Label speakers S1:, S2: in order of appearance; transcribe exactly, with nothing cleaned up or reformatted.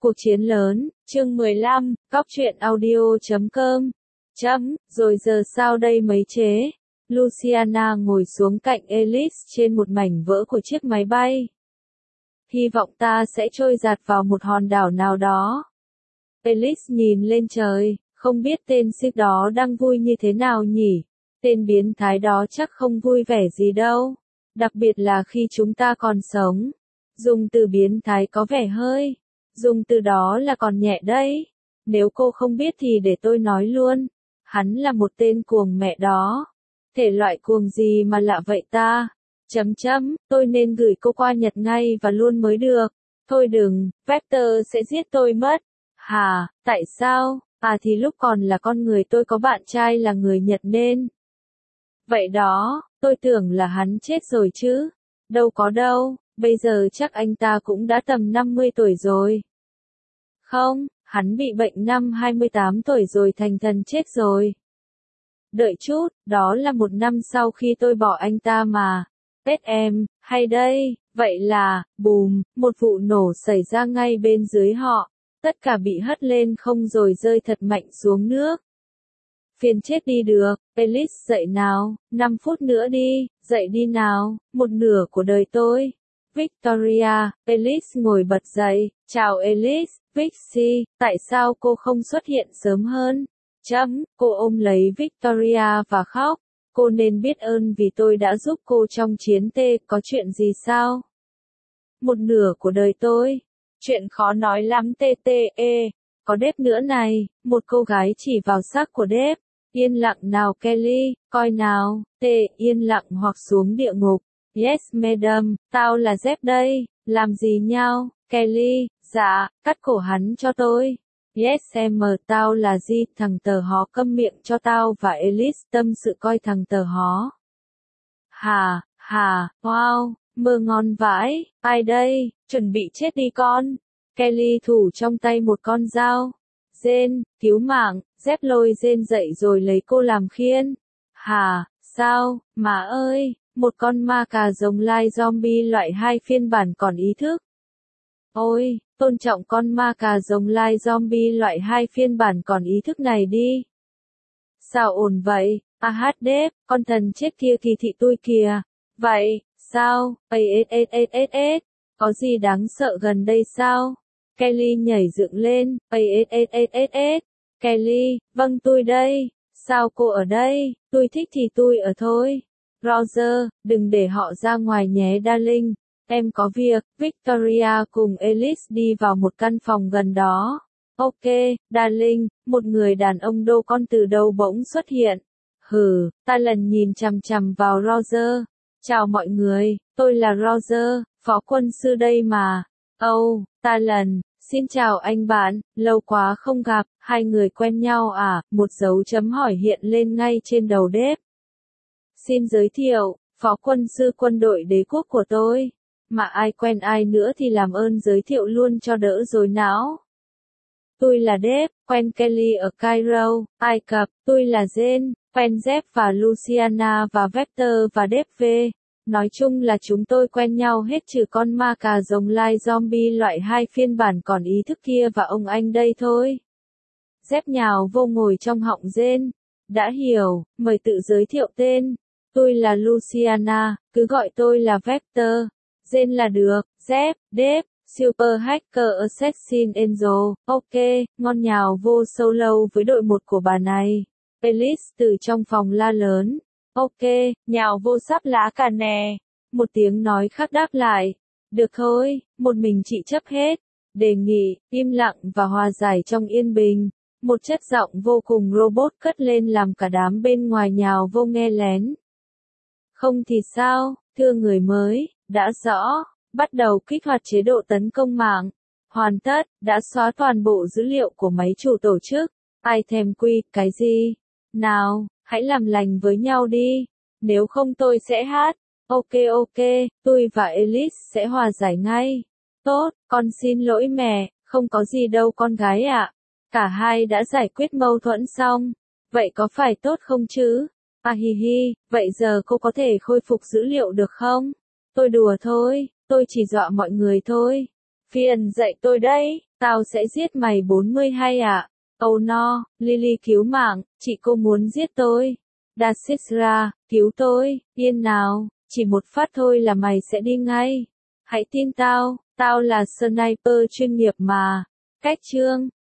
S1: Cuộc chiến lớn, chương mười lăm, góc truyện audio chấm com. Chấm, rồi giờ sao đây mấy chế? Luciana ngồi xuống cạnh Ellis trên một mảnh vỡ của chiếc máy bay. Hy vọng ta sẽ trôi dạt vào một hòn đảo nào đó. Ellis nhìn lên trời, không biết tên ship đó đang vui như thế nào nhỉ? Tên biến thái đó chắc không vui vẻ gì đâu. Đặc biệt là khi chúng ta còn sống. Dùng từ biến thái có vẻ hơi. Dùng từ đó là còn nhẹ đấy. Nếu cô không biết thì để tôi nói luôn. Hắn là một tên cuồng mẹ đó. Thể loại cuồng gì mà lạ vậy ta? Chấm chấm, tôi nên gửi cô qua Nhật ngay và luôn mới được. Thôi đừng, Vector sẽ giết tôi mất. Hà, tại sao? À thì lúc còn là con người tôi có bạn trai là người Nhật nên. Vậy đó, tôi tưởng là hắn chết rồi chứ. Đâu có đâu, bây giờ chắc anh ta cũng đã tầm năm mươi tuổi rồi. Không, hắn bị bệnh năm hai mươi tám tuổi rồi thành thần chết rồi. Đợi chút, đó là một năm sau khi tôi bỏ anh ta mà. Tết em, hay đây, vậy là, bùm, một vụ nổ xảy ra ngay bên dưới họ. Tất cả bị hất lên không rồi rơi thật mạnh xuống nước. Phiền chết đi được, Ellis dậy nào, năm phút nữa đi, dậy đi nào, một nửa của đời tôi. Victoria, Ellis ngồi bật dậy, chào Ellis, Vixie, tại sao cô không xuất hiện sớm hơn? Chấm, cô ôm lấy Victoria và khóc, cô nên biết ơn vì tôi đã giúp cô trong chiến tê, có chuyện gì sao? Một nửa của đời tôi, chuyện khó nói lắm tê tê e, có Deb nữa này, một cô gái chỉ vào xác của Deb, yên lặng nào Kelly, coi nào, tê, yên lặng hoặc xuống địa ngục. Yes madam, tao là Deb đây, làm gì nhau, Kelly, dạ, cắt cổ hắn cho tôi. Yes em, tao là Di, thằng tờ hó câm miệng cho tao và Ellis tâm sự coi thằng tờ hó. Hà, hà, wow, mơ ngon vãi, ai đây, chuẩn bị chết đi con. Kelly thủ trong tay một con dao. Jane, cứu mạng, Deb lôi Jane dậy rồi lấy cô làm khiên. Hà, sao, má ơi. Một con ma cà rồng lai zombie loại hai phiên bản còn ý thức. Ôi, tôn trọng con ma cà rồng lai zombie loại hai phiên bản còn ý thức này đi. Sao ổn vậy? A hát Deb, con thần chết kia kỳ thị tôi kìa. Vậy, sao? ây ết ết ết ết ết. Có gì đáng sợ gần đây sao? Kelly nhảy dựng lên. ây ết ết ết ết ết. Kelly, vâng tôi đây. Sao cô ở đây? Tôi thích thì tôi ở thôi. Roger, đừng để họ ra ngoài nhé darling, em có việc. Victoria cùng Ellis đi vào một căn phòng gần đó. Ok, darling, một người đàn ông đô con từ đâu bỗng xuất hiện. Hừ, ta lần nhìn chằm chằm vào Roger. Chào mọi người, tôi là Roger, phó quân sư đây mà. Oh, ta lần, xin chào anh bạn, lâu quá không gặp, hai người quen nhau à, một dấu chấm hỏi hiện lên ngay trên đầu Deb. Xin giới thiệu, phó quân sư quân đội đế quốc của tôi. Mà ai quen ai nữa thì làm ơn giới thiệu luôn cho đỡ rối não. Tôi là Deb, quen Kelly ở Cairo, Ai Cập. Tôi là Jane, quen Deb và Luciana và Vector và Deb V. Nói chung là chúng tôi quen nhau hết trừ con ma cà rồng lai zombie loại hai phiên bản còn ý thức kia và ông anh đây thôi. Deb nhào vô ngồi trong họng Jane. Đã hiểu, mời tự giới thiệu tên. Tôi là Luciana, cứ gọi tôi là Vector. Jane là được, Deb, Deb, Super Hacker Assassin Angel, ok, ngon nhào vô solo với đội một của bà này. Ellis từ trong phòng la lớn. Ok, nhào vô sắp lá cả nè. Một tiếng nói khác đáp lại. Được thôi, một mình chị chấp hết. Đề nghị, im lặng và hòa giải trong yên bình. Một chất giọng vô cùng robot cất lên làm cả đám bên ngoài nhào vô nghe lén. Không thì sao, thưa người mới, đã rõ, bắt đầu kích hoạt chế độ tấn công mạng. Hoàn tất, đã xóa toàn bộ dữ liệu của máy chủ tổ chức. Ai thèm quy, cái gì? Nào, hãy làm lành với nhau đi. Nếu không tôi sẽ hát. Ok ok, tôi và Ellis sẽ hòa giải ngay. Tốt, con xin lỗi mẹ, không có gì đâu con gái ạ. Cả hai đã giải quyết mâu thuẫn xong. Vậy có phải tốt không chứ? À hi hi, vậy giờ cô có thể khôi phục dữ liệu được không? Tôi đùa thôi, tôi chỉ dọa mọi người thôi. Phiền dạy tôi đây, Tao sẽ giết mày bốn mươi hai ạ. Oh no, Lily cứu mạng, chị cô muốn giết tôi. Dasisra, cứu tôi, yên nào, chỉ một phát thôi là mày sẽ đi ngay. Hãy tin tao, tao là sniper chuyên nghiệp mà. Cách chương